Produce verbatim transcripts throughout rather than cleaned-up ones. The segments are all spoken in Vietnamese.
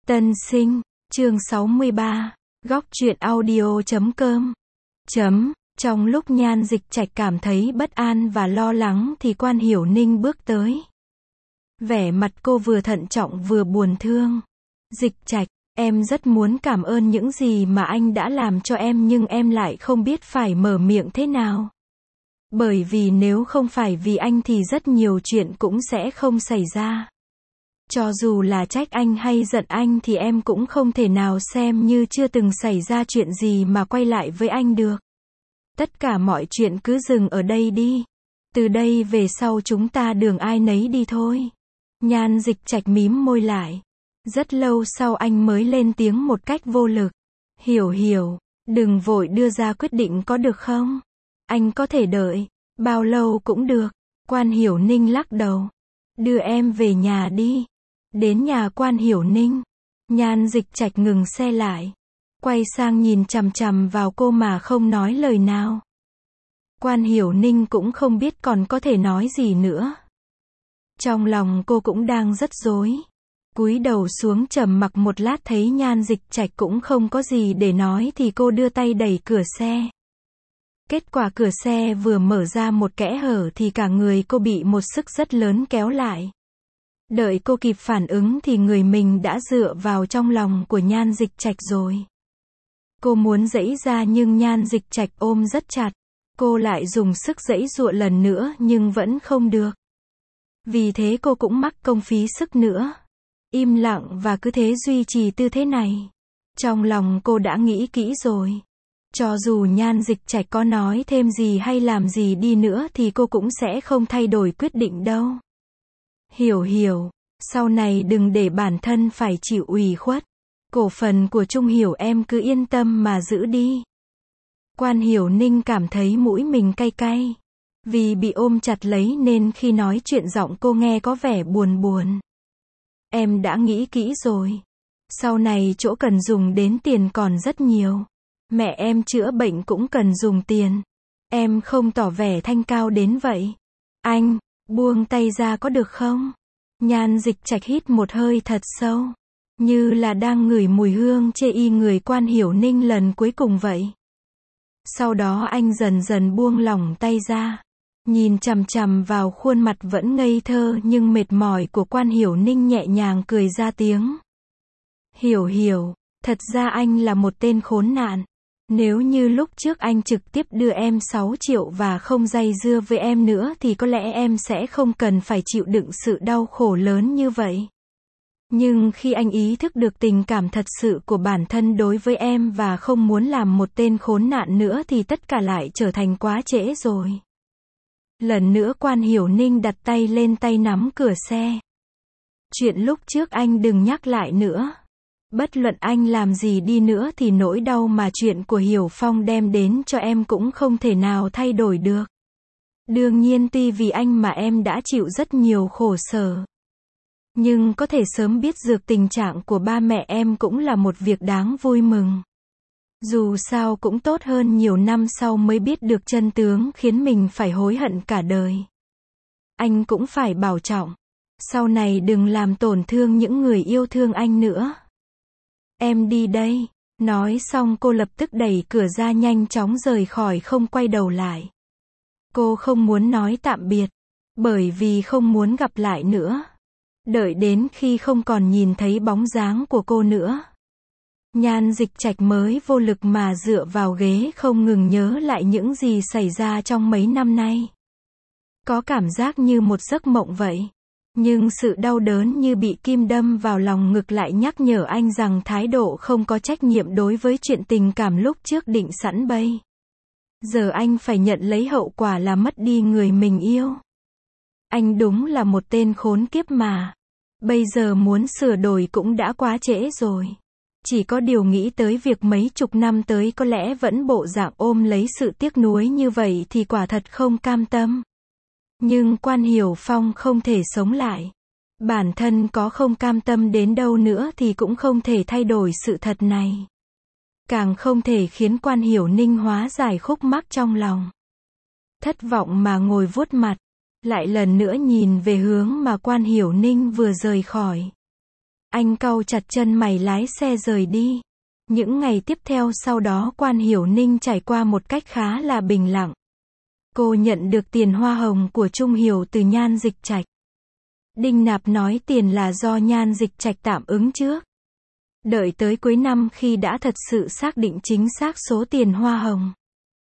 Tân sinh, chương sáu mươi ba, góc truyện audio chấm com. Chấm, trong lúc Nhan Dịch Trạch cảm thấy bất an và lo lắng thì Quan Hiểu Ninh bước tới. Vẻ mặt cô vừa thận trọng vừa buồn thương. Dịch Trạch, em rất muốn cảm ơn những gì mà anh đã làm cho em nhưng em lại không biết phải mở miệng thế nào. Bởi vì nếu không phải vì anh thì rất nhiều chuyện cũng sẽ không xảy ra. Cho dù là trách anh hay giận anh thì em cũng không thể nào xem như chưa từng xảy ra chuyện gì mà quay lại với anh được. Tất cả mọi chuyện cứ dừng ở đây đi. Từ đây về sau chúng ta đường ai nấy đi thôi. Nhan Dịch Trạch mím môi lại. Rất lâu sau anh mới lên tiếng một cách vô lực. Hiểu hiểu, đừng vội đưa ra quyết định có được không? Anh có thể đợi, bao lâu cũng được. Quan Hiểu Ninh lắc đầu. Đưa em về nhà đi. Đến nhà Quan Hiểu Ninh, Nhan Dịch Trạch ngừng xe lại, quay sang nhìn chằm chằm vào cô mà không nói lời nào. Quan Hiểu Ninh cũng không biết còn có thể nói gì nữa. Trong lòng cô cũng đang rất rối. Cúi đầu xuống trầm mặc một lát thấy Nhan Dịch Trạch cũng không có gì để nói thì cô đưa tay đẩy cửa xe. Kết quả cửa xe vừa mở ra một kẽ hở thì cả người cô bị một sức rất lớn kéo lại. Đợi cô kịp phản ứng thì người mình đã dựa vào trong lòng của Nhan Dịch Trạch rồi. Cô muốn giãy ra nhưng Nhan Dịch Trạch ôm rất chặt. Cô lại dùng sức giãy giụa lần nữa nhưng vẫn không được. Vì thế cô cũng mắc công phí sức nữa. Im lặng và cứ thế duy trì tư thế này. Trong lòng cô đã nghĩ kỹ rồi. Cho dù Nhan Dịch Trạch có nói thêm gì hay làm gì đi nữa thì cô cũng sẽ không thay đổi quyết định đâu. Hiểu hiểu, sau này đừng để bản thân phải chịu ủy khuất. Cổ phần của Trung Hiểu em cứ yên tâm mà giữ đi. Quan Hiểu Ninh cảm thấy mũi mình cay cay. Vì bị ôm chặt lấy nên khi nói chuyện giọng cô nghe có vẻ buồn buồn. Em đã nghĩ kỹ rồi. Sau này chỗ cần dùng đến tiền còn rất nhiều. Mẹ em chữa bệnh cũng cần dùng tiền. Em không tỏ vẻ thanh cao đến vậy. Anh, buông tay ra có được không? Nhan Dịch Trạch hít một hơi thật sâu. Như là đang ngửi mùi hương chê y người Quan Hiểu Ninh lần cuối cùng vậy. Sau đó anh dần dần buông lỏng tay ra. Nhìn chằm chằm vào khuôn mặt vẫn ngây thơ nhưng mệt mỏi của Quan Hiểu Ninh nhẹ nhàng cười ra tiếng. Hiểu hiểu, thật ra anh là một tên khốn nạn. Nếu như lúc trước anh trực tiếp đưa em sáu triệu và không dây dưa với em nữa thì có lẽ em sẽ không cần phải chịu đựng sự đau khổ lớn như vậy. Nhưng khi anh ý thức được tình cảm thật sự của bản thân đối với em và không muốn làm một tên khốn nạn nữa thì tất cả lại trở thành quá trễ rồi. Lần nữa Quan Hiểu Ninh đặt tay lên tay nắm cửa xe. Chuyện lúc trước anh đừng nhắc lại nữa. Bất luận anh làm gì đi nữa thì nỗi đau mà chuyện của Hiểu Phong đem đến cho em cũng không thể nào thay đổi được. Đương nhiên tuy vì anh mà em đã chịu rất nhiều khổ sở. Nhưng có thể sớm biết được tình trạng của ba mẹ em cũng là một việc đáng vui mừng. Dù sao cũng tốt hơn nhiều năm sau mới biết được chân tướng khiến mình phải hối hận cả đời. Anh cũng phải bảo trọng. Sau này đừng làm tổn thương những người yêu thương anh nữa. Em đi đây. Nói xong cô lập tức đẩy cửa ra nhanh chóng rời khỏi không quay đầu lại. Cô không muốn nói tạm biệt. Bởi vì không muốn gặp lại nữa. Đợi đến khi không còn nhìn thấy bóng dáng của cô nữa. Nhan Dịch Trạch mới vô lực mà dựa vào ghế không ngừng nhớ lại những gì xảy ra trong mấy năm nay. Có cảm giác như một giấc mộng vậy. Nhưng sự đau đớn như bị kim đâm vào lòng ngực lại nhắc nhở anh rằng thái độ không có trách nhiệm đối với chuyện tình cảm lúc trước định sẵn bây. Giờ anh phải nhận lấy hậu quả là mất đi người mình yêu. Anh đúng là một tên khốn kiếp mà. Bây giờ muốn sửa đổi cũng đã quá trễ rồi. Chỉ có điều nghĩ tới việc mấy chục năm tới có lẽ vẫn bộ dạng ôm lấy sự tiếc nuối như vậy thì quả thật không cam tâm. Nhưng Quan Hiểu Phong không thể sống lại. Bản thân có không cam tâm đến đâu nữa thì cũng không thể thay đổi sự thật này. Càng không thể khiến Quan Hiểu Ninh hóa giải khúc mắc trong lòng. Thất vọng mà ngồi vuốt mặt. Lại lần nữa nhìn về hướng mà Quan Hiểu Ninh vừa rời khỏi. Anh cau chặt chân mày lái xe rời đi. Những ngày tiếp theo sau đó Quan Hiểu Ninh trải qua một cách khá là bình lặng. Cô nhận được tiền hoa hồng của Trung Hiểu từ Nhan Dịch Trạch. Đinh Nạp nói tiền là do Nhan Dịch Trạch tạm ứng trước. Đợi tới cuối năm khi đã thật sự xác định chính xác số tiền hoa hồng.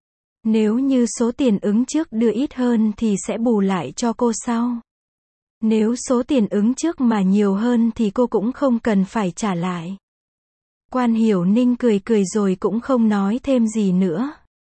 Nếu như số tiền ứng trước đưa ít hơn thì sẽ bù lại cho cô sau. Nếu số tiền ứng trước mà nhiều hơn thì cô cũng không cần phải trả lại. Quan Hiểu Ninh cười cười rồi cũng không nói thêm gì nữa.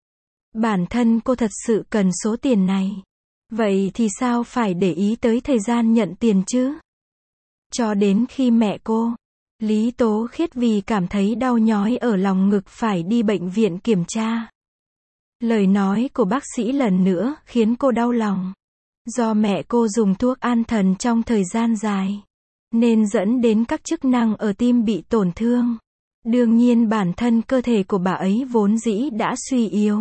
Bản thân cô thật sự cần số tiền này. Vậy thì sao phải để ý tới thời gian nhận tiền chứ? Cho đến khi mẹ cô, Lý Tố Khiết vì cảm thấy đau nhói ở lòng ngực phải đi bệnh viện kiểm tra. Lời nói của bác sĩ lần nữa khiến cô đau lòng. Do mẹ cô dùng thuốc an thần trong thời gian dài, nên dẫn đến các chức năng ở tim bị tổn thương. Đương nhiên bản thân cơ thể của bà ấy vốn dĩ đã suy yếu.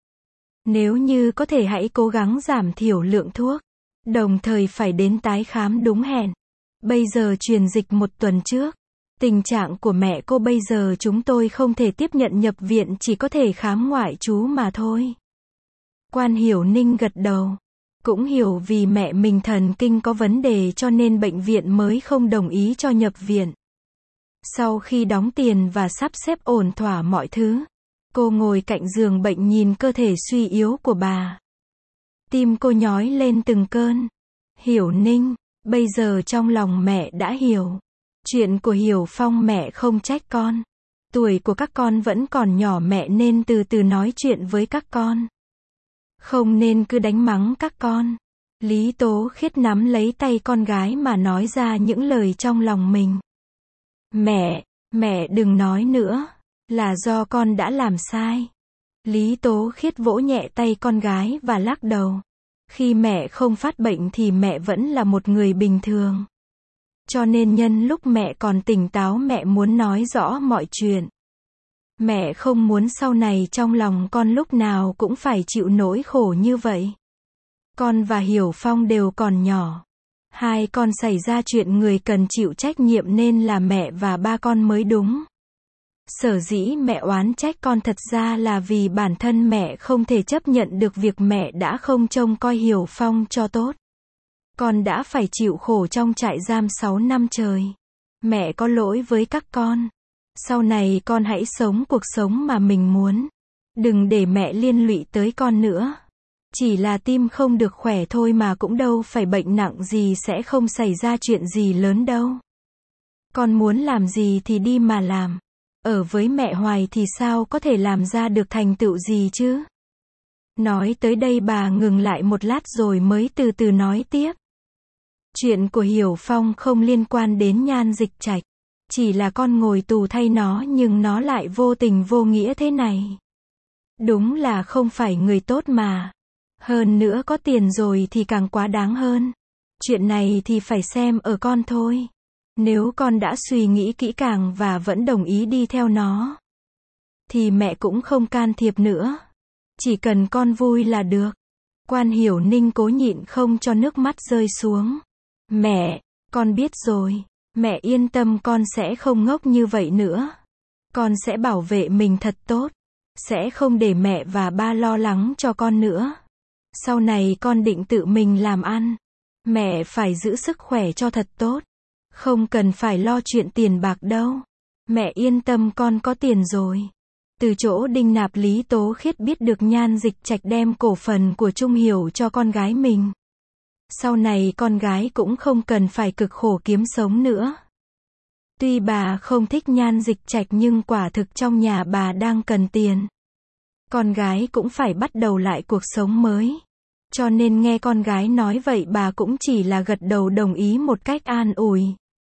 Nếu như có thể hãy cố gắng giảm thiểu lượng thuốc, đồng thời phải đến tái khám đúng hẹn. Bây giờ truyền dịch một tuần trước. Tình trạng của mẹ cô bây giờ chúng tôi không thể tiếp nhận nhập viện, chỉ có thể khám ngoại trú mà thôi. Quan Hiểu Ninh gật đầu. Cũng hiểu vì mẹ mình thần kinh có vấn đề cho nên bệnh viện mới không đồng ý cho nhập viện. Sau khi đóng tiền và sắp xếp ổn thỏa mọi thứ, cô ngồi cạnh giường bệnh nhìn cơ thể suy yếu của bà. Tim cô nhói lên từng cơn. Hiểu Ninh, bây giờ trong lòng mẹ đã hiểu. Chuyện của Hiểu Phong mẹ không trách con. Tuổi của các con vẫn còn nhỏ, mẹ nên từ từ nói chuyện với các con. Không nên cứ đánh mắng các con. Lý Tố Khiết nắm lấy tay con gái mà nói ra những lời trong lòng mình. Mẹ, mẹ đừng nói nữa. Là do con đã làm sai. Lý Tố Khiết vỗ nhẹ tay con gái và lắc đầu. Khi mẹ không phát bệnh thì mẹ vẫn là một người bình thường. Cho nên nhân lúc mẹ còn tỉnh táo mẹ muốn nói rõ mọi chuyện. Mẹ không muốn sau này trong lòng con lúc nào cũng phải chịu nỗi khổ như vậy. Con và Hiểu Phong đều còn nhỏ. Hai con xảy ra chuyện người cần chịu trách nhiệm nên là mẹ và ba con mới đúng. Sở dĩ mẹ oán trách con thật ra là vì bản thân mẹ không thể chấp nhận được việc mẹ đã không trông coi Hiểu Phong cho tốt. Con đã phải chịu khổ trong trại giam sáu năm trời. Mẹ có lỗi với các con. Sau này con hãy sống cuộc sống mà mình muốn. Đừng để mẹ liên lụy tới con nữa. Chỉ là tim không được khỏe thôi mà cũng đâu phải bệnh nặng gì, sẽ không xảy ra chuyện gì lớn đâu. Con muốn làm gì thì đi mà làm. Ở với mẹ hoài thì sao có thể làm ra được thành tựu gì chứ? Nói tới đây bà ngừng lại một lát rồi mới từ từ nói tiếp. Chuyện của Hiểu Phong không liên quan đến Nhan Dịch Trạch. Chỉ là con ngồi tù thay nó nhưng nó lại vô tình vô nghĩa thế này. Đúng là không phải người tốt mà. Hơn nữa có tiền rồi thì càng quá đáng hơn. Chuyện này thì phải xem ở con thôi. Nếu con đã suy nghĩ kỹ càng và vẫn đồng ý đi theo nó, thì mẹ cũng không can thiệp nữa. Chỉ cần con vui là được. Quan Hiểu Ninh cố nhịn không cho nước mắt rơi xuống. Mẹ, con biết rồi. Mẹ yên tâm, con sẽ không ngốc như vậy nữa. Con sẽ bảo vệ mình thật tốt. Sẽ không để mẹ và ba lo lắng cho con nữa. Sau này con định tự mình làm ăn. Mẹ phải giữ sức khỏe cho thật tốt. Không cần phải lo chuyện tiền bạc đâu. Mẹ yên tâm, con có tiền rồi. Từ chỗ Đinh Nạp, Lý Tố Khiết biết được Nhan Dịch Trạch đem cổ phần của Trung Hiểu cho con gái mình. Sau này con gái cũng không cần phải cực khổ kiếm sống nữa. Tuy bà không thích Nhan Dịch Trạch nhưng quả thực trong nhà bà đang cần tiền. Con gái cũng phải bắt đầu lại cuộc sống mới. Cho nên nghe con gái nói vậy bà cũng chỉ là gật đầu đồng ý một cách an ủi.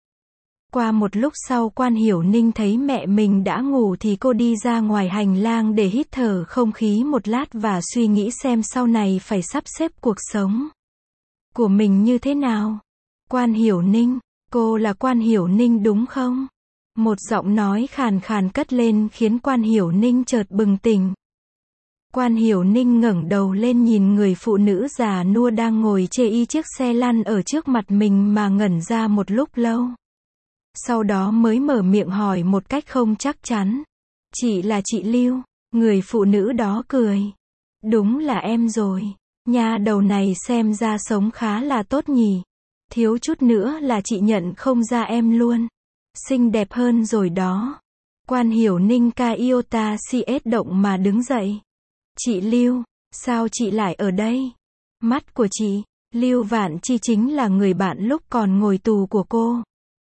Qua một lúc sau Quan Hiểu Ninh thấy mẹ mình đã ngủ thì cô đi ra ngoài hành lang để hít thở không khí một lát và suy nghĩ xem sau này phải sắp xếp cuộc sống của mình như thế nào. Quan Hiểu Ninh, cô là Quan Hiểu Ninh đúng không? Một giọng nói khàn khàn cất lên khiến Quan Hiểu Ninh chợt bừng tỉnh. Quan Hiểu Ninh ngẩng đầu lên nhìn người phụ nữ già nua đang ngồi chê y chiếc xe lăn ở trước mặt mình mà ngẩn ra một lúc lâu. Sau đó mới mở miệng hỏi một cách không chắc chắn. Chị là chị Lưu. Người phụ nữ đó cười. Đúng là em rồi. Nha đầu này xem ra sống khá là tốt nhỉ. Thiếu chút nữa là chị nhận không ra em luôn. Xinh đẹp hơn rồi đó. Quan Hiểu Ninh ca iota cs động mà đứng dậy. Chị Lưu, sao chị lại ở đây? Mắt của chị, Lưu Vạn Chi chính là người bạn lúc còn ngồi tù của cô.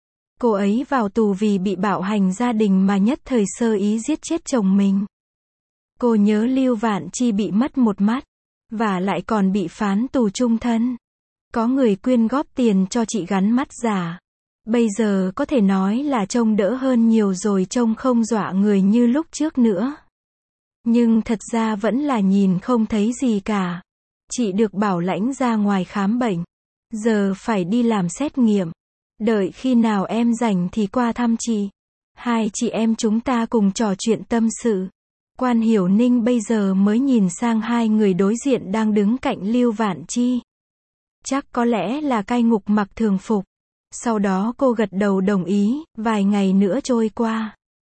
Cô ấy vào tù vì bị bạo hành gia đình mà nhất thời sơ ý giết chết chồng mình. Cô nhớ Lưu Vạn Chi bị mất một mắt, và lại còn bị phán tù chung thân. Có người quyên góp tiền cho chị gắn mắt giả. Bây giờ có thể nói là trông đỡ hơn nhiều rồi, trông không dọa người như lúc trước nữa. Nhưng thật ra vẫn là nhìn không thấy gì cả. Chị được bảo lãnh ra ngoài khám bệnh. Giờ phải đi làm xét nghiệm. Đợi khi nào em rảnh thì qua thăm chị. Hai chị em chúng ta cùng trò chuyện tâm sự. Quan Hiểu Ninh bây giờ mới nhìn sang hai người đối diện đang đứng cạnh Lưu Vạn Chi. Chắc có lẽ là cai ngục mặc thường phục. Sau đó cô gật đầu đồng ý, vài ngày nữa trôi qua.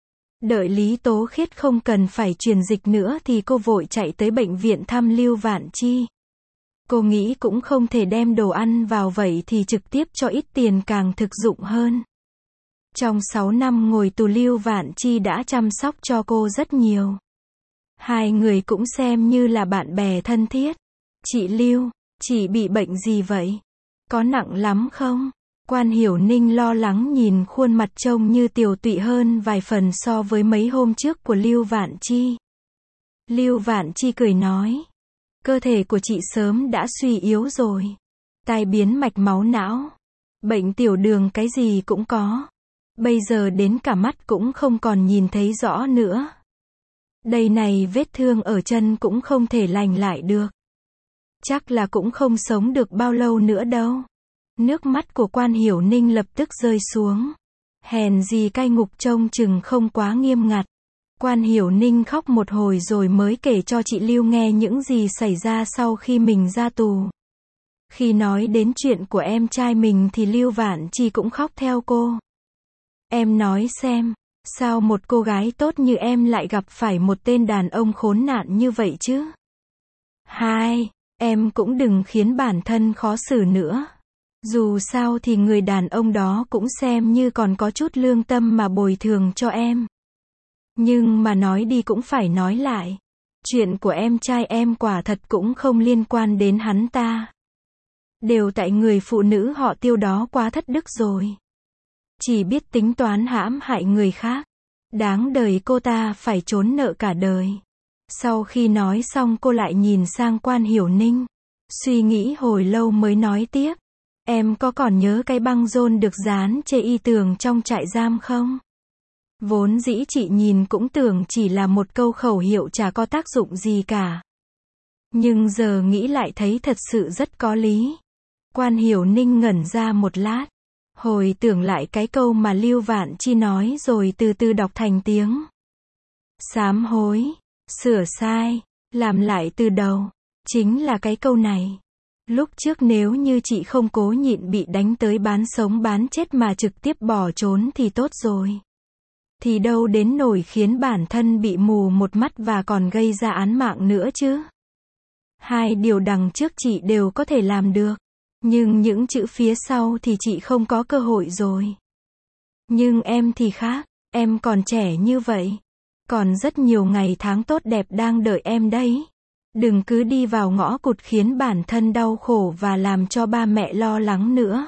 Đợi Lý Tố Khiết không cần phải truyền dịch nữa thì cô vội chạy tới bệnh viện thăm Lưu Vạn Chi. Cô nghĩ cũng không thể đem đồ ăn vào vậy thì trực tiếp cho ít tiền càng thực dụng hơn. Trong sáu năm ngồi tù Lưu Vạn Chi đã chăm sóc cho cô rất nhiều. Hai người cũng xem như là bạn bè thân thiết. Chị Lưu, chị bị bệnh gì vậy? Có nặng lắm không? Quan Hiểu Ninh lo lắng nhìn khuôn mặt trông như tiều tụy hơn vài phần so với mấy hôm trước của Lưu Vạn Chi. Lưu Vạn Chi cười nói. Cơ thể của chị sớm đã suy yếu rồi. Tai biến mạch máu não. Bệnh tiểu đường cái gì cũng có. Bây giờ đến cả mắt cũng không còn nhìn thấy rõ nữa. Đây này, vết thương ở chân cũng không thể lành lại được. Chắc là cũng không sống được bao lâu nữa đâu. Nước mắt của Quan Hiểu Ninh lập tức rơi xuống. Hèn gì cai ngục trông chừng không quá nghiêm ngặt. Quan Hiểu Ninh khóc một hồi rồi mới kể cho chị Lưu nghe những gì xảy ra sau khi mình ra tù. Khi nói đến chuyện của em trai mình thì Lưu Vạn Chi cũng khóc theo cô. Em nói xem, sao một cô gái tốt như em lại gặp phải một tên đàn ông khốn nạn như vậy chứ? Hai, em cũng đừng khiến bản thân khó xử nữa. Dù sao thì người đàn ông đó cũng xem như còn có chút lương tâm mà bồi thường cho em. Nhưng mà nói đi cũng phải nói lại. Chuyện của em trai em quả thật cũng không liên quan đến hắn ta. Đều tại người phụ nữ họ Tiêu đó quá thất đức rồi. Chỉ biết tính toán hãm hại người khác. Đáng đời cô ta phải trốn nợ cả đời. Sau khi nói xong cô lại nhìn sang Quan Hiểu Ninh. Suy nghĩ hồi lâu mới nói tiếp. Em có còn nhớ cái băng rôn được dán trên y tường trong trại giam không? Vốn dĩ chị nhìn cũng tưởng chỉ là một câu khẩu hiệu chả có tác dụng gì cả. Nhưng giờ nghĩ lại thấy thật sự rất có lý. Quan Hiểu Ninh ngẩn ra một lát. Hồi tưởng lại cái câu mà Lưu Vạn Chi nói rồi từ từ đọc thành tiếng. Sám hối, sửa sai, làm lại từ đầu. Chính là cái câu này. Lúc trước nếu như chị không cố nhịn bị đánh tới bán sống bán chết mà trực tiếp bỏ trốn thì tốt rồi. Thì đâu đến nổi khiến bản thân bị mù một mắt và còn gây ra án mạng nữa chứ. Hai điều đằng trước chị đều có thể làm được. Nhưng những chữ phía sau thì chị không có cơ hội rồi. Nhưng em thì khác, em còn trẻ như vậy. Còn rất nhiều ngày tháng tốt đẹp đang đợi em đấy. Đừng cứ đi vào ngõ cụt khiến bản thân đau khổ và làm cho ba mẹ lo lắng nữa.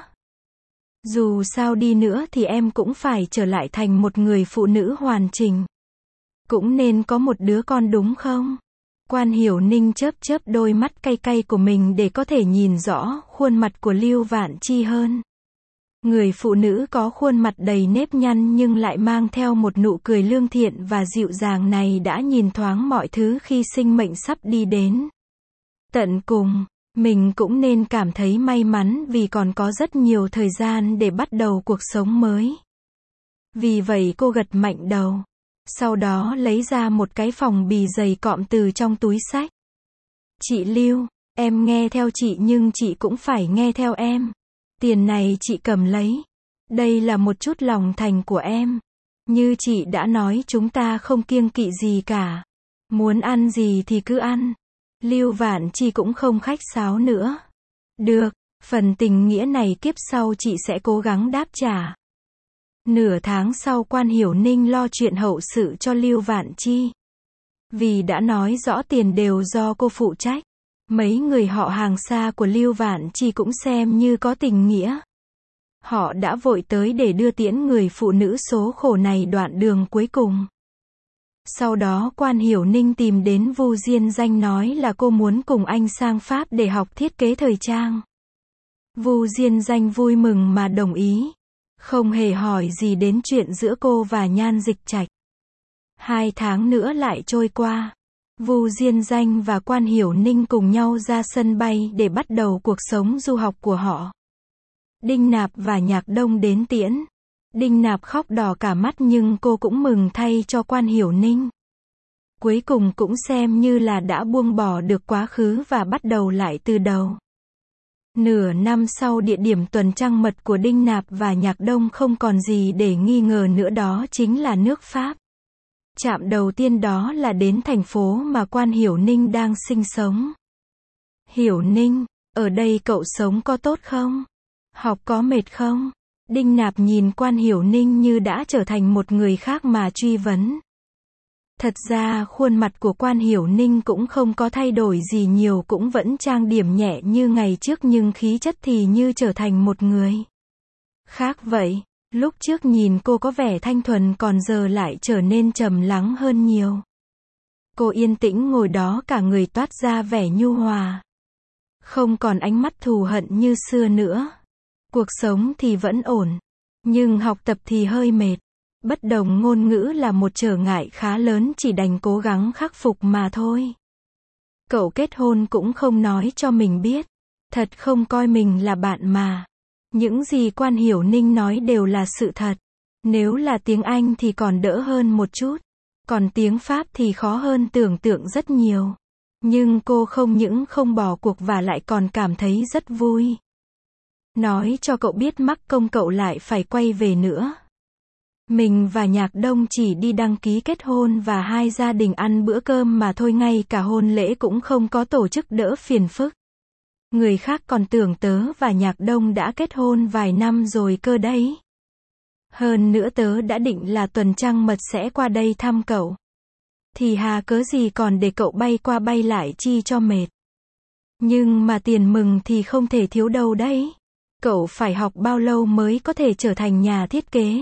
Dù sao đi nữa thì em cũng phải trở lại thành một người phụ nữ hoàn chỉnh. Cũng nên có một đứa con đúng không? Quan Hiểu Ninh chớp chớp đôi mắt cay cay của mình để có thể nhìn rõ khuôn mặt của Lưu Vạn Chi hơn. Người phụ nữ có khuôn mặt đầy nếp nhăn nhưng lại mang theo một nụ cười lương thiện và dịu dàng này đã nhìn thoáng mọi thứ khi sinh mệnh sắp đi đến tận cùng. Mình cũng nên cảm thấy may mắn vì còn có rất nhiều thời gian để bắt đầu cuộc sống mới. Vì vậy cô gật mạnh đầu. Sau đó lấy ra một cái phòng bì dày cọm từ trong túi xách. Chị Lưu, em nghe theo chị nhưng chị cũng phải nghe theo em. Tiền này chị cầm lấy. Đây là một chút lòng thành của em. Như chị đã nói chúng ta không kiêng kỵ gì cả. Muốn ăn gì thì cứ ăn. Lưu Vạn Chi cũng không khách sáo nữa. Được, phần tình nghĩa này kiếp sau chị sẽ cố gắng đáp trả. Nửa tháng sau Quan Hiểu Ninh lo chuyện hậu sự cho Lưu Vạn Chi. Vì đã nói rõ tiền đều do cô phụ trách. Mấy người họ hàng xa của Lưu Vạn Chi cũng xem như có tình nghĩa. Họ đã vội tới để đưa tiễn người phụ nữ số khổ này đoạn đường cuối cùng. Sau đó Quan Hiểu Ninh tìm đến Vu Diên Danh nói là cô muốn cùng anh sang Pháp để học thiết kế thời trang. Vu Diên Danh vui mừng mà đồng ý. Không hề hỏi gì đến chuyện giữa cô và Nhan Dịch Trạch. Hai tháng nữa lại trôi qua. Vu Diên Danh và Quan Hiểu Ninh cùng nhau ra sân bay để bắt đầu cuộc sống du học của họ. Đinh Nạp và Nhạc Đông đến tiễn. Đinh Nạp khóc đỏ cả mắt nhưng cô cũng mừng thay cho Quan Hiểu Ninh. Cuối cùng cũng xem như là đã buông bỏ được quá khứ và bắt đầu lại từ đầu. Nửa năm sau địa điểm tuần trăng mật của Đinh Nạp và Nhạc Đông không còn gì để nghi ngờ nữa, đó chính là nước Pháp. Trạm đầu tiên đó là đến thành phố mà Quan Hiểu Ninh đang sinh sống. Hiểu Ninh, ở đây cậu sống có tốt không? Học có mệt không? Đinh Nạp nhìn Quan Hiểu Ninh như đã trở thành một người khác mà truy vấn. Thật ra khuôn mặt của Quan Hiểu Ninh cũng không có thay đổi gì nhiều, cũng vẫn trang điểm nhẹ như ngày trước nhưng khí chất thì như trở thành một người khác vậy. Lúc trước nhìn cô có vẻ thanh thuần còn giờ lại trở nên trầm lắng hơn nhiều. Cô yên tĩnh ngồi đó cả người toát ra vẻ nhu hòa. Không còn ánh mắt thù hận như xưa nữa. Cuộc sống thì vẫn ổn. Nhưng học tập thì hơi mệt. Bất đồng ngôn ngữ là một trở ngại khá lớn, chỉ đành cố gắng khắc phục mà thôi. Cậu kết hôn cũng không nói cho mình biết. Thật không coi mình là bạn mà. Những gì Quan Hiểu Ninh nói đều là sự thật. Nếu là tiếng Anh thì còn đỡ hơn một chút. Còn tiếng Pháp thì khó hơn tưởng tượng rất nhiều. Nhưng cô không những không bỏ cuộc và lại còn cảm thấy rất vui. Nói cho cậu biết mắc công cậu lại phải quay về nữa. Mình và Nhạc Đông chỉ đi đăng ký kết hôn và hai gia đình ăn bữa cơm mà thôi, ngay cả hôn lễ cũng không có tổ chức, đỡ phiền phức. Người khác còn tưởng tớ và Nhạc Đông đã kết hôn vài năm rồi cơ đấy. Hơn nữa tớ đã định là tuần trăng mật sẽ qua đây thăm cậu. Thì hà cớ gì còn để cậu bay qua bay lại chi cho mệt. Nhưng mà tiền mừng thì không thể thiếu đâu đấy. Cậu phải học bao lâu mới có thể trở thành nhà thiết kế?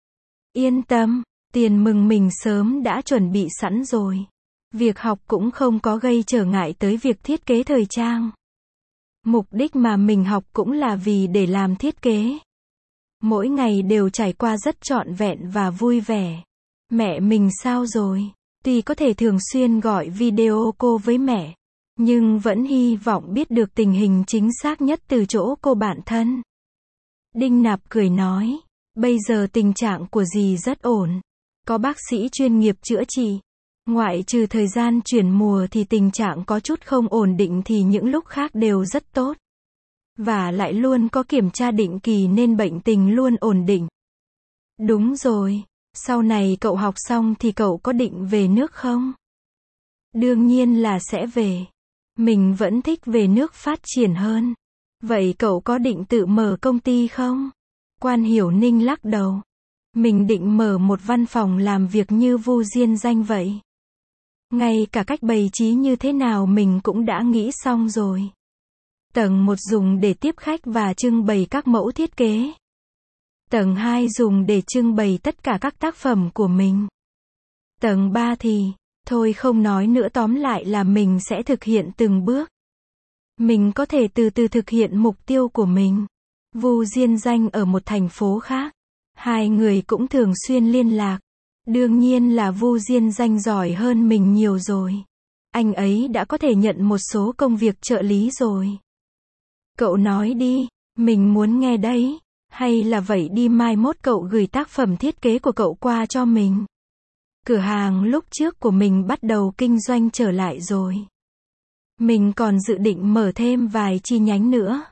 Yên tâm, tiền mừng mình sớm đã chuẩn bị sẵn rồi. Việc học cũng không có gây trở ngại tới việc thiết kế thời trang. Mục đích mà mình học cũng là vì để làm thiết kế. Mỗi ngày đều trải qua rất trọn vẹn và vui vẻ. Mẹ mình sao rồi? Tuy có thể thường xuyên gọi video cô với mẹ, nhưng vẫn hy vọng biết được tình hình chính xác nhất từ chỗ cô bạn thân. Đinh Nạp cười nói, bây giờ tình trạng của dì rất ổn. Có bác sĩ chuyên nghiệp chữa trị. Ngoại trừ thời gian chuyển mùa thì tình trạng có chút không ổn định thì những lúc khác đều rất tốt. Và lại luôn có kiểm tra định kỳ nên bệnh tình luôn ổn định. Đúng rồi, sau này cậu học xong thì cậu có định về nước không? Đương nhiên là sẽ về. Mình vẫn thích về nước phát triển hơn. Vậy cậu có định tự mở công ty không? Quan Hiểu Ninh lắc đầu. Mình định mở một văn phòng làm việc như Vu Diên Danh vậy. Ngay cả cách bày trí như thế nào mình cũng đã nghĩ xong rồi. Tầng một dùng để tiếp khách và trưng bày các mẫu thiết kế. Tầng hai dùng để trưng bày tất cả các tác phẩm của mình. Tầng ba thì, thôi không nói nữa, tóm lại là mình sẽ thực hiện từng bước. Mình có thể từ từ thực hiện mục tiêu của mình. Vu Diên Danh ở một thành phố khác. Hai người cũng thường xuyên liên lạc. Đương nhiên là Vu Diên Danh giỏi hơn mình nhiều rồi. Anh ấy đã có thể nhận một số công việc trợ lý rồi. Cậu nói đi, mình muốn nghe đấy. Hay là vậy đi, mai mốt cậu gửi tác phẩm thiết kế của cậu qua cho mình. Cửa hàng lúc trước của mình bắt đầu kinh doanh trở lại rồi. Mình còn dự định mở thêm vài chi nhánh nữa.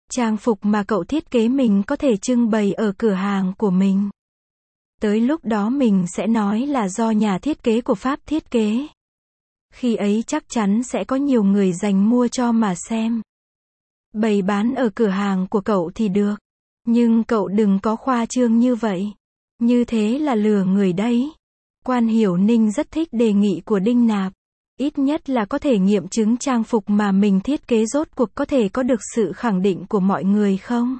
Trang phục mà cậu thiết kế mình có thể trưng bày ở cửa hàng của mình. Tới lúc đó mình sẽ nói là do nhà thiết kế của Pháp thiết kế. Khi ấy chắc chắn sẽ có nhiều người dành mua cho mà xem. Bày bán ở cửa hàng của cậu thì được. Nhưng cậu đừng có khoa trương như vậy. Như thế là lừa người đấy. Quan Hiểu Ninh rất thích đề nghị của Đinh Nạp. Ít nhất là có thể nghiệm chứng trang phục mà mình thiết kế rốt cuộc có thể có được sự khẳng định của mọi người không?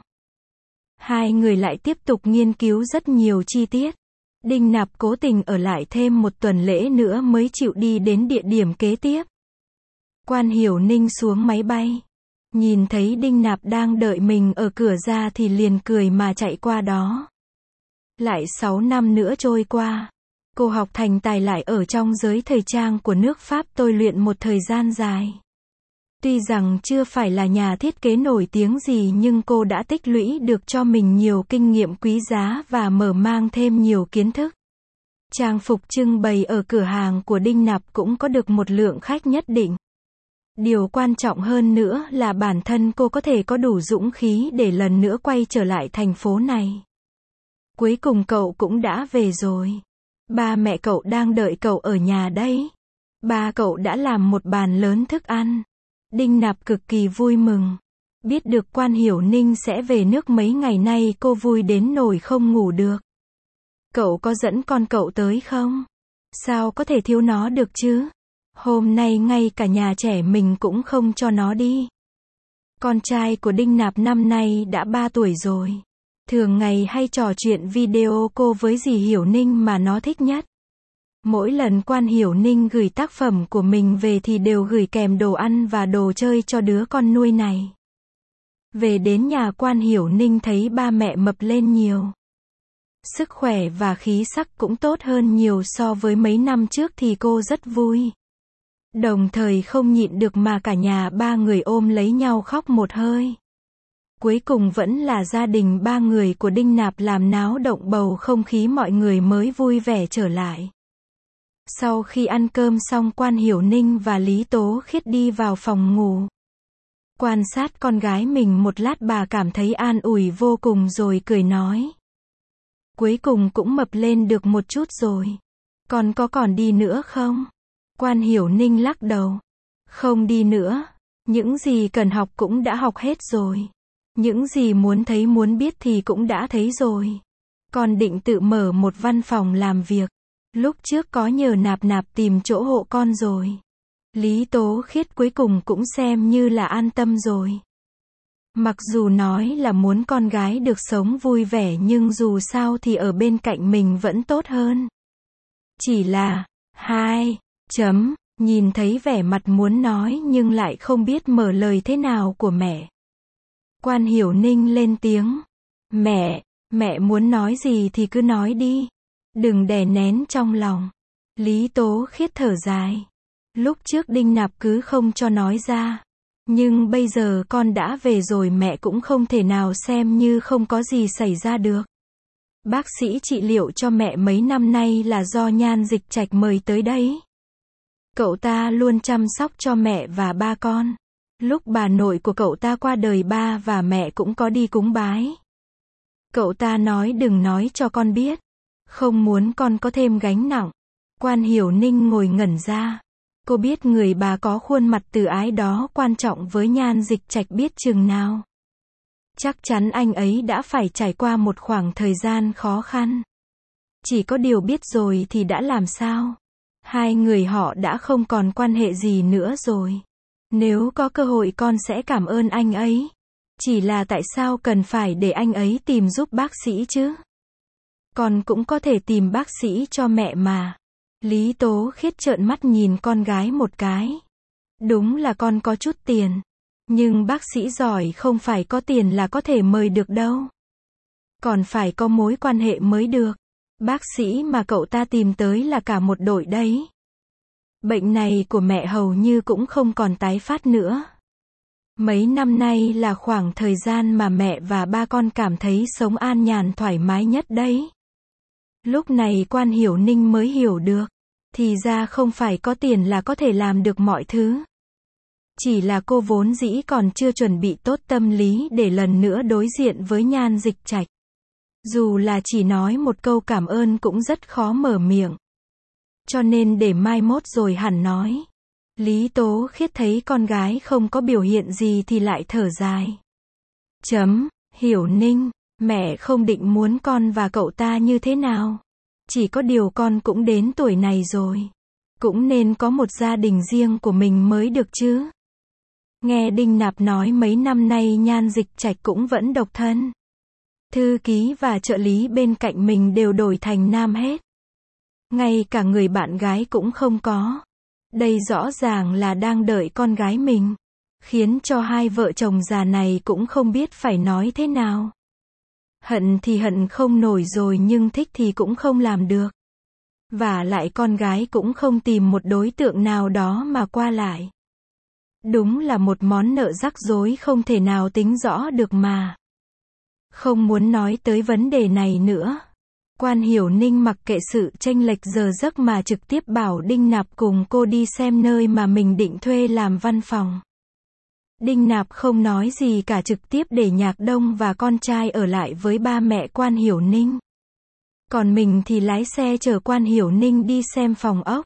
Hai người lại tiếp tục nghiên cứu rất nhiều chi tiết. Đinh Nạp cố tình ở lại thêm một tuần lễ nữa mới chịu đi đến địa điểm kế tiếp. Quan Hiểu Ninh xuống máy bay. Nhìn thấy Đinh Nạp đang đợi mình ở cửa ra thì liền cười mà chạy qua đó. Lại sáu năm nữa trôi qua. Cô học thành tài lại ở trong giới thời trang của nước Pháp tôi luyện một thời gian dài. Tuy rằng chưa phải là nhà thiết kế nổi tiếng gì nhưng cô đã tích lũy được cho mình nhiều kinh nghiệm quý giá và mở mang thêm nhiều kiến thức. Trang phục trưng bày ở cửa hàng của Đinh Nạp cũng có được một lượng khách nhất định. Điều quan trọng hơn nữa là bản thân cô có thể có đủ dũng khí để lần nữa quay trở lại thành phố này. Cuối cùng cậu cũng đã về rồi. Ba mẹ cậu đang đợi cậu ở nhà đấy. Ba cậu đã làm một bàn lớn thức ăn. Đinh Nạp cực kỳ vui mừng. Biết được Quan Hiểu Ninh sẽ về nước mấy ngày nay cô vui đến nỗi không ngủ được. Cậu có dẫn con cậu tới không? Sao có thể thiếu nó được chứ? Hôm nay ngay cả nhà trẻ mình cũng không cho nó đi. Con trai của Đinh Nạp năm nay đã ba tuổi rồi. Thường ngày hay trò chuyện video cô với dì Hiểu Ninh mà nó thích nhất. Mỗi lần Quan Hiểu Ninh gửi tác phẩm của mình về thì đều gửi kèm đồ ăn và đồ chơi cho đứa con nuôi này. Về đến nhà Quan Hiểu Ninh thấy ba mẹ mập lên nhiều. Sức khỏe và khí sắc cũng tốt hơn nhiều so với mấy năm trước thì cô rất vui. Đồng thời không nhịn được mà cả nhà ba người ôm lấy nhau khóc một hơi. Cuối cùng vẫn là gia đình ba người của Đinh Nạp làm náo động bầu không khí mọi người mới vui vẻ trở lại. Sau khi ăn cơm xong Quan Hiểu Ninh và Lý Tố Khiết đi vào phòng ngủ. Quan sát con gái mình một lát bà cảm thấy an ủi vô cùng rồi cười nói. Cuối cùng cũng mập lên được một chút rồi. Con có còn đi nữa không? Quan Hiểu Ninh lắc đầu. Không đi nữa. Những gì cần học cũng đã học hết rồi. Những gì muốn thấy muốn biết thì cũng đã thấy rồi. Con định tự mở một văn phòng làm việc. Lúc trước có nhờ Nạp Nạp tìm chỗ hộ con rồi. Lý Tố Khiết cuối cùng cũng xem như là an tâm rồi. Mặc dù nói là muốn con gái được sống vui vẻ nhưng dù sao thì ở bên cạnh mình vẫn tốt hơn. Chỉ là, hai, chấm, nhìn thấy vẻ mặt muốn nói nhưng lại không biết mở lời thế nào của mẹ. Quan Hiểu Ninh lên tiếng. Mẹ, mẹ muốn nói gì thì cứ nói đi. Đừng đè nén trong lòng. Lý Tố Khiết thở dài. Lúc trước Đinh Nạp cứ không cho nói ra. Nhưng bây giờ con đã về rồi mẹ cũng không thể nào xem như không có gì xảy ra được. Bác sĩ trị liệu cho mẹ mấy năm nay là do Nhan Dịch Trạch mời tới đấy. Cậu ta luôn chăm sóc cho mẹ và ba con. Lúc bà nội của cậu ta qua đời ba và mẹ cũng có đi cúng bái. Cậu ta nói đừng nói cho con biết. Không muốn con có thêm gánh nặng. Quan Hiểu Ninh ngồi ngẩn ra. Cô biết người bà có khuôn mặt từ ái đó quan trọng với Nhan Dịch Trạch biết chừng nào. Chắc chắn anh ấy đã phải trải qua một khoảng thời gian khó khăn. Chỉ có điều biết rồi thì đã làm sao. Hai người họ đã không còn quan hệ gì nữa rồi. Nếu có cơ hội con sẽ cảm ơn anh ấy. Chỉ là tại sao cần phải để anh ấy tìm giúp bác sĩ chứ? Con cũng có thể tìm bác sĩ cho mẹ mà. Lý Tố Khiết trợn mắt nhìn con gái một cái. Đúng là con có chút tiền. Nhưng bác sĩ giỏi không phải có tiền là có thể mời được đâu. Còn phải có mối quan hệ mới được. Bác sĩ mà cậu ta tìm tới là cả một đội đấy. Bệnh này của mẹ hầu như cũng không còn tái phát nữa. Mấy năm nay là khoảng thời gian mà mẹ và ba con cảm thấy sống an nhàn thoải mái nhất đấy. Lúc này Quan Hiểu Ninh mới hiểu được. Thì ra không phải có tiền là có thể làm được mọi thứ. Chỉ là cô vốn dĩ còn chưa chuẩn bị tốt tâm lý để lần nữa đối diện với Nhan Dịch Trạch. Dù là chỉ nói một câu cảm ơn cũng rất khó mở miệng. Cho nên để mai mốt rồi hẳn nói. Lý Tố Khiết thấy con gái không có biểu hiện gì thì lại thở dài. Chấm, Hiểu Ninh, mẹ không định muốn con và cậu ta như thế nào. Chỉ có điều con cũng đến tuổi này rồi. Cũng nên có một gia đình riêng của mình mới được chứ. Nghe Đinh Nạp nói mấy năm nay Nhan Dịch Trạch cũng vẫn độc thân. Thư ký và trợ lý bên cạnh mình đều đổi thành nam hết. Ngay cả người bạn gái cũng không có. Đây rõ ràng là đang đợi con gái mình. Khiến cho hai vợ chồng già này cũng không biết phải nói thế nào. Hận thì hận không nổi rồi nhưng thích thì cũng không làm được. Và lại con gái cũng không tìm một đối tượng nào đó mà qua lại. Đúng là một món nợ rắc rối không thể nào tính rõ được mà. Không muốn nói tới vấn đề này nữa. Quan Hiểu Ninh mặc kệ sự chênh lệch giờ giấc mà trực tiếp bảo Đinh Nạp cùng cô đi xem nơi mà mình định thuê làm văn phòng. Đinh Nạp không nói gì cả, trực tiếp để Nhạc Đông và con trai ở lại với ba mẹ Quan Hiểu Ninh. Còn mình thì lái xe chở Quan Hiểu Ninh đi xem phòng ốc.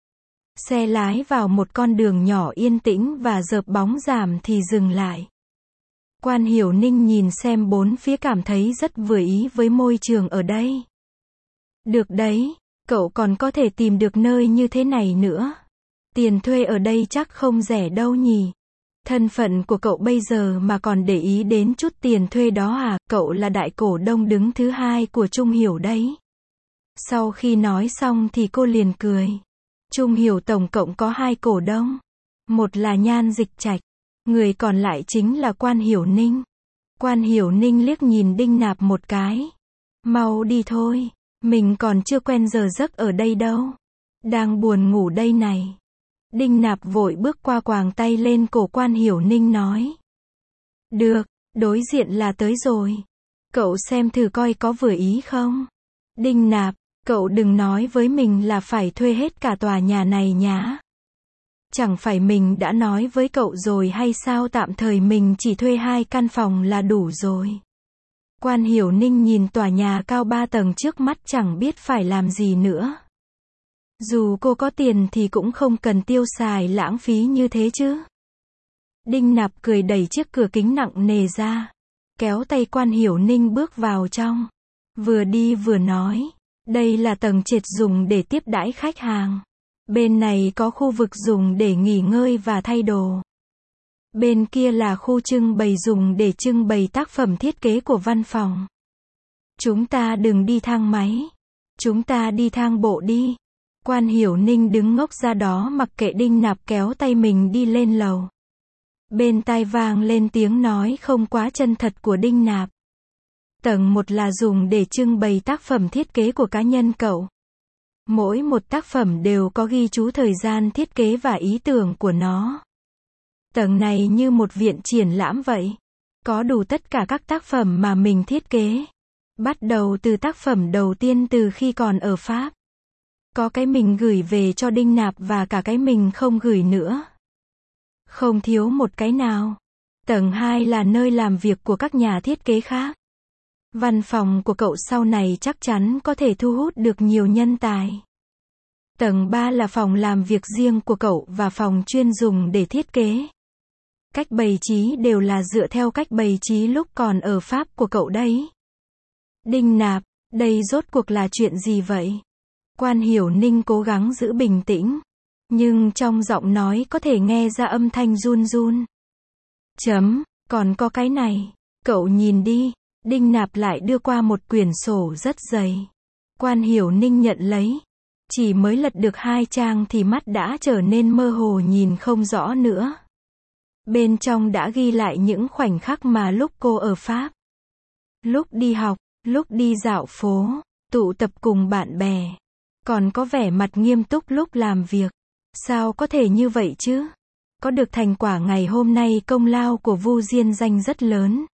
Xe lái vào một con đường nhỏ yên tĩnh và dợp bóng ràm thì dừng lại. Quan Hiểu Ninh nhìn xem bốn phía cảm thấy rất vừa ý với môi trường ở đây. Được đấy, cậu còn có thể tìm được nơi như thế này nữa. Tiền thuê ở đây chắc không rẻ đâu nhỉ. Thân phận của cậu bây giờ mà còn để ý đến chút tiền thuê đó à, cậu là đại cổ đông đứng thứ hai của Trung Hiểu đấy. Sau khi nói xong thì cô liền cười. Trung Hiểu tổng cộng có hai cổ đông. Một là Nhan Dịch Trạch, người còn lại chính là Quan Hiểu Ninh. Quan Hiểu Ninh liếc nhìn Đinh Nạp một cái. Mau đi thôi, mình còn chưa quen giờ giấc ở đây đâu. Đang buồn ngủ đây này. Đinh Nạp vội bước qua quàng tay lên cổ Quan Hiểu Ninh nói. Được, đối diện là tới rồi. Cậu xem thử coi có vừa ý không. Đinh Nạp, cậu đừng nói với mình là phải thuê hết cả tòa nhà này nhá. Chẳng phải mình đã nói với cậu rồi hay sao, tạm thời mình chỉ thuê hai căn phòng là đủ rồi. Quan Hiểu Ninh nhìn tòa nhà cao ba tầng trước mắt chẳng biết phải làm gì nữa. Dù cô có tiền thì cũng không cần tiêu xài lãng phí như thế chứ. Đinh Nạp cười đẩy chiếc cửa kính nặng nề ra. Kéo tay Quan Hiểu Ninh bước vào trong. Vừa đi vừa nói. Đây là tầng trệt dùng để tiếp đãi khách hàng. Bên này có khu vực dùng để nghỉ ngơi và thay đồ. Bên kia là khu trưng bày dùng để trưng bày tác phẩm thiết kế của văn phòng. Chúng ta đừng đi thang máy. Chúng ta đi thang bộ đi. Quan Hiểu Ninh đứng ngốc ra đó mặc kệ Đinh Nạp kéo tay mình đi lên lầu. Bên tai vang lên tiếng nói không quá chân thật của Đinh Nạp. Tầng một là dùng để trưng bày tác phẩm thiết kế của cá nhân cậu. Mỗi một tác phẩm đều có ghi chú thời gian thiết kế và ý tưởng của nó. Tầng này như một viện triển lãm vậy. Có đủ tất cả các tác phẩm mà mình thiết kế. Bắt đầu từ tác phẩm đầu tiên từ khi còn ở Pháp. Có cái mình gửi về cho Đinh Nạp và cả cái mình không gửi nữa. Không thiếu một cái nào. Tầng hai là nơi làm việc của các nhà thiết kế khác. Văn phòng của cậu sau này chắc chắn có thể thu hút được nhiều nhân tài. Tầng ba là phòng làm việc riêng của cậu và phòng chuyên dùng để thiết kế. Cách bày trí đều là dựa theo cách bày trí lúc còn ở Pháp của cậu đấy. Đinh Nạp, đây rốt cuộc là chuyện gì vậy? Quan Hiểu Ninh cố gắng giữ bình tĩnh. Nhưng trong giọng nói có thể nghe ra âm thanh run run. Chấm, còn có cái này. Cậu nhìn đi. Đinh Nạp lại đưa qua một quyển sổ rất dày. Quan Hiểu Ninh nhận lấy. Chỉ mới lật được hai trang thì mắt đã trở nên mơ hồ nhìn không rõ nữa. Bên trong đã ghi lại những khoảnh khắc mà lúc cô ở Pháp. Lúc đi học, lúc đi dạo phố, tụ tập cùng bạn bè. Còn có vẻ mặt nghiêm túc lúc làm việc. Sao có thể như vậy chứ? Có được thành quả ngày hôm nay công lao của Vu Diên Danh rất lớn.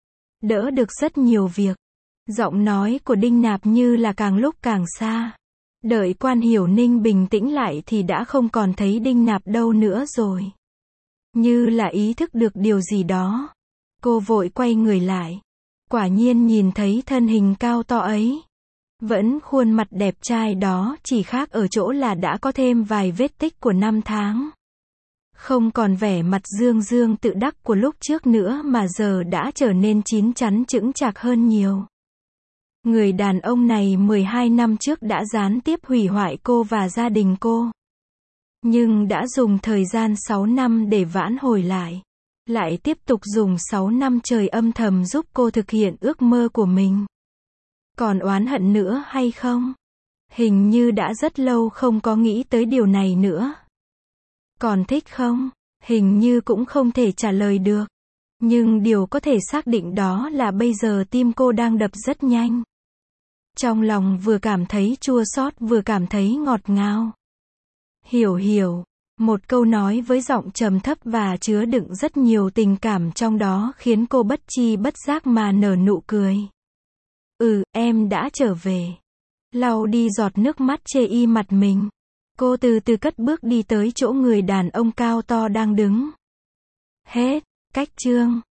Đỡ được rất nhiều việc. Giọng nói của Đinh Nạp như là càng lúc càng xa. Đợi Quan Hiểu Ninh bình tĩnh lại thì đã không còn thấy Đinh Nạp đâu nữa rồi. Như là ý thức được điều gì đó. Cô vội quay người lại. Quả nhiên nhìn thấy thân hình cao to ấy. Vẫn khuôn mặt đẹp trai đó, chỉ khác ở chỗ là đã có thêm vài vết tích của năm tháng. Không còn vẻ mặt dương dương tự đắc của lúc trước nữa mà giờ đã trở nên chín chắn chững chạc hơn nhiều. Người đàn ông này mười hai năm trước đã gián tiếp hủy hoại cô và gia đình cô. Nhưng đã dùng thời gian sáu năm để vãn hồi lại. Lại tiếp tục dùng sáu năm trời âm thầm giúp cô thực hiện ước mơ của mình. Còn oán hận nữa hay không? Hình như đã rất lâu không có nghĩ tới điều này nữa. Còn thích không? Hình như cũng không thể trả lời được. Nhưng điều có thể xác định đó là bây giờ tim cô đang đập rất nhanh. Trong lòng vừa cảm thấy chua xót vừa cảm thấy ngọt ngào. Hiểu hiểu. Một câu nói với giọng trầm thấp và chứa đựng rất nhiều tình cảm trong đó khiến cô bất chi bất giác mà nở nụ cười. Ừ, em đã trở về. Lau đi giọt nước mắt chê y mặt mình. Cô từ từ cất bước đi tới chỗ người đàn ông cao to đang đứng. Hết. Cách chương